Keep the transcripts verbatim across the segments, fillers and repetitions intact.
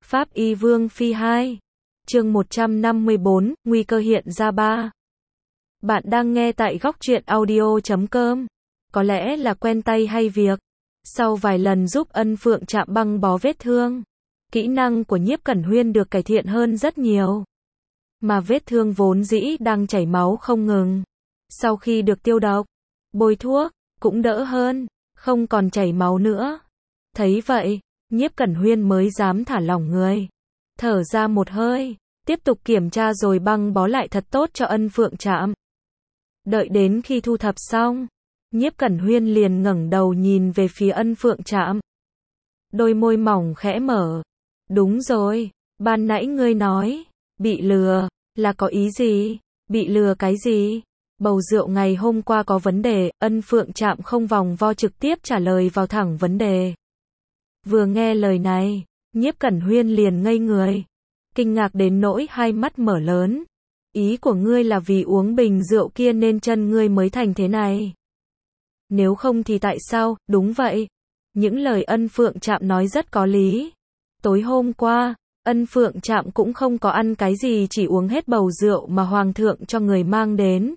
Pháp Y Vương Phi hai. Chương một trăm năm mươi bốn, nguy cơ hiện ra ba. Bạn đang nghe tại góc truyện audio chấm com. Có lẽ là quen tay hay việc. Sau vài lần giúp Ân Phượng chạm băng bó vết thương, kỹ năng của Nhiếp Cẩn Huyên được cải thiện hơn rất nhiều. Mà vết thương vốn dĩ đang chảy máu không ngừng, sau khi được tiêu độc, bôi thuốc, cũng đỡ hơn, không còn chảy máu nữa. Thấy vậy, Nhiếp Cẩn Huyên mới dám thả lỏng người, thở ra một hơi, tiếp tục kiểm tra rồi băng bó lại thật tốt cho Ân Phượng Trạm. Đợi đến khi thu thập xong, Nhiếp Cẩn Huyên liền ngẩng đầu nhìn về phía Ân Phượng Trạm. Đôi môi mỏng khẽ mở. Đúng rồi, ban nãy ngươi nói, bị lừa, là có ý gì? Bị lừa cái gì? Bầu rượu ngày hôm qua có vấn đề, Ân Phượng Trạm không vòng vo trực tiếp trả lời vào thẳng vấn đề. Vừa nghe lời này, Nhiếp Cẩn Huyên liền ngây người, kinh ngạc đến nỗi hai mắt mở lớn. Ý của ngươi là vì uống bình rượu kia nên chân ngươi mới thành thế này? Nếu không thì tại sao? Đúng vậy. Những lời Ân Phượng Trạm nói rất có lý. Tối hôm qua, Ân Phượng Trạm cũng không có ăn cái gì, chỉ uống hết bầu rượu mà Hoàng thượng cho người mang đến.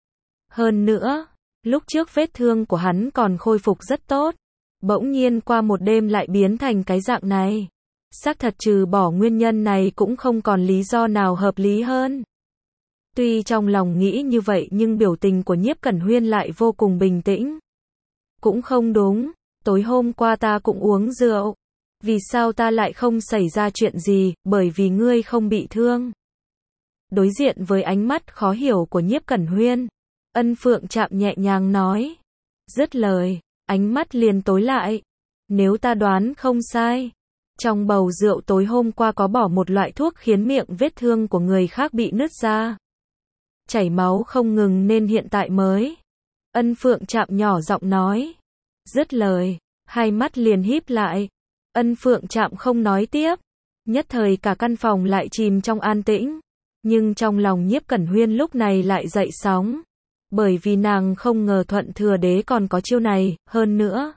Hơn nữa, lúc trước vết thương của hắn còn khôi phục rất tốt. Bỗng nhiên qua một đêm lại biến thành cái dạng này. Xác thật trừ bỏ nguyên nhân này cũng không còn lý do nào hợp lý hơn. Tuy trong lòng nghĩ như vậy nhưng biểu tình của Nhiếp Cẩn Huyên lại vô cùng bình tĩnh. Cũng không đúng, tối hôm qua ta cũng uống rượu. Vì sao ta lại không xảy ra chuyện gì? Bởi vì ngươi không bị thương. Đối diện với ánh mắt khó hiểu của Nhiếp Cẩn Huyên, Ân Phượng Trạm nhẹ nhàng nói. Dứt lời, ánh mắt liền tối lại. Nếu ta đoán không sai, trong bầu rượu tối hôm qua có bỏ một loại thuốc khiến miệng vết thương của người khác bị nứt ra, chảy máu không ngừng nên hiện tại mới. Ân Phượng Trạm nhỏ giọng nói. Dứt lời, hai mắt liền híp lại. Ân Phượng Trạm không nói tiếp. Nhất thời cả căn phòng lại chìm trong an tĩnh. Nhưng trong lòng Nhiếp Cẩn Huyên lúc này lại dậy sóng. Bởi vì nàng không ngờ Thuận Thừa Đế còn có chiêu này, hơn nữa.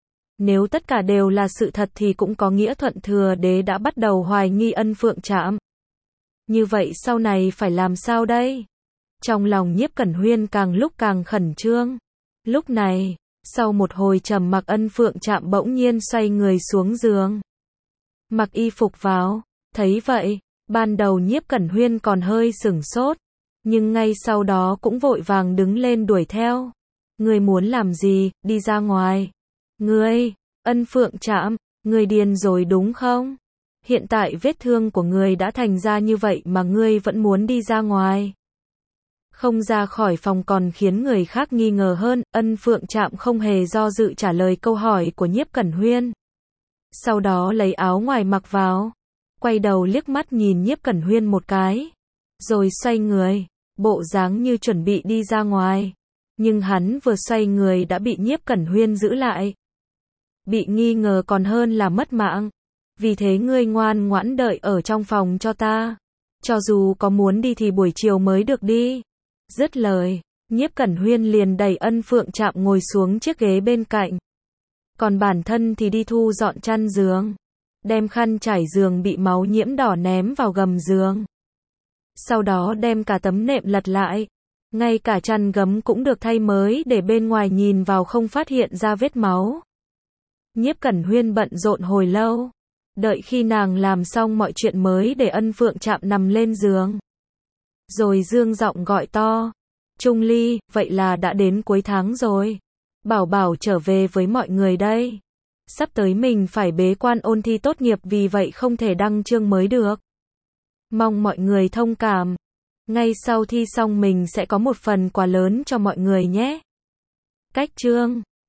Nếu tất cả đều là sự thật thì cũng có nghĩa Thuận Thừa Đế đã bắt đầu hoài nghi Ân Phượng Trạm. Như vậy sau này phải làm sao đây? Trong lòng Nhiếp Cẩn Huyên càng lúc càng khẩn trương. Lúc này, sau một hồi trầm mặc Ân Phượng Trạm bỗng nhiên xoay người xuống giường, mặc y phục vào. Thấy vậy, ban đầu Nhiếp Cẩn Huyên còn hơi sửng sốt, nhưng ngay sau đó cũng vội vàng đứng lên đuổi theo. Ngươi muốn làm gì? Đi ra ngoài. Ngươi, Ân Phượng Trạm, ngươi điên rồi đúng không? Hiện tại vết thương của ngươi đã thành ra như vậy mà ngươi vẫn muốn đi ra ngoài. Không ra khỏi phòng còn khiến người khác nghi ngờ hơn. Ân Phượng Trạm không hề do dự trả lời câu hỏi của Nhiếp Cẩn Huyên. Sau đó lấy áo ngoài mặc vào, quay đầu liếc mắt nhìn Nhiếp Cẩn Huyên một cái, rồi xoay người, bộ dáng như chuẩn bị đi ra ngoài. Nhưng hắn vừa xoay người đã bị Nhiếp Cẩn Huyên giữ lại. Bị nghi ngờ còn hơn là mất mạng. Vì thế ngươi ngoan ngoãn đợi ở trong phòng cho ta. Cho dù có muốn đi thì buổi chiều mới được đi. Dứt lời, Nhiếp Cẩn Huyên liền đẩy Ân Phượng Trạm ngồi xuống chiếc ghế bên cạnh. Còn bản thân thì đi thu dọn chăn giường, đem khăn trải giường bị máu nhiễm đỏ ném vào gầm giường. Sau đó đem cả tấm nệm lật lại, ngay cả chăn gấm cũng được thay mới để bên ngoài nhìn vào không phát hiện ra vết máu. Nhiếp Cẩn Huyên bận rộn hồi lâu, đợi khi nàng làm xong mọi chuyện mới để Ân Phượng Trạm nằm lên giường. Rồi dương giọng gọi to. Trung Ly, vậy là đã đến cuối tháng rồi. Bảo Bảo trở về với mọi người đây. Sắp tới mình phải bế quan ôn thi tốt nghiệp vì vậy không thể đăng chương mới được. Mong mọi người thông cảm. Ngay sau thi xong mình sẽ có một phần quà lớn cho mọi người nhé. Cách chương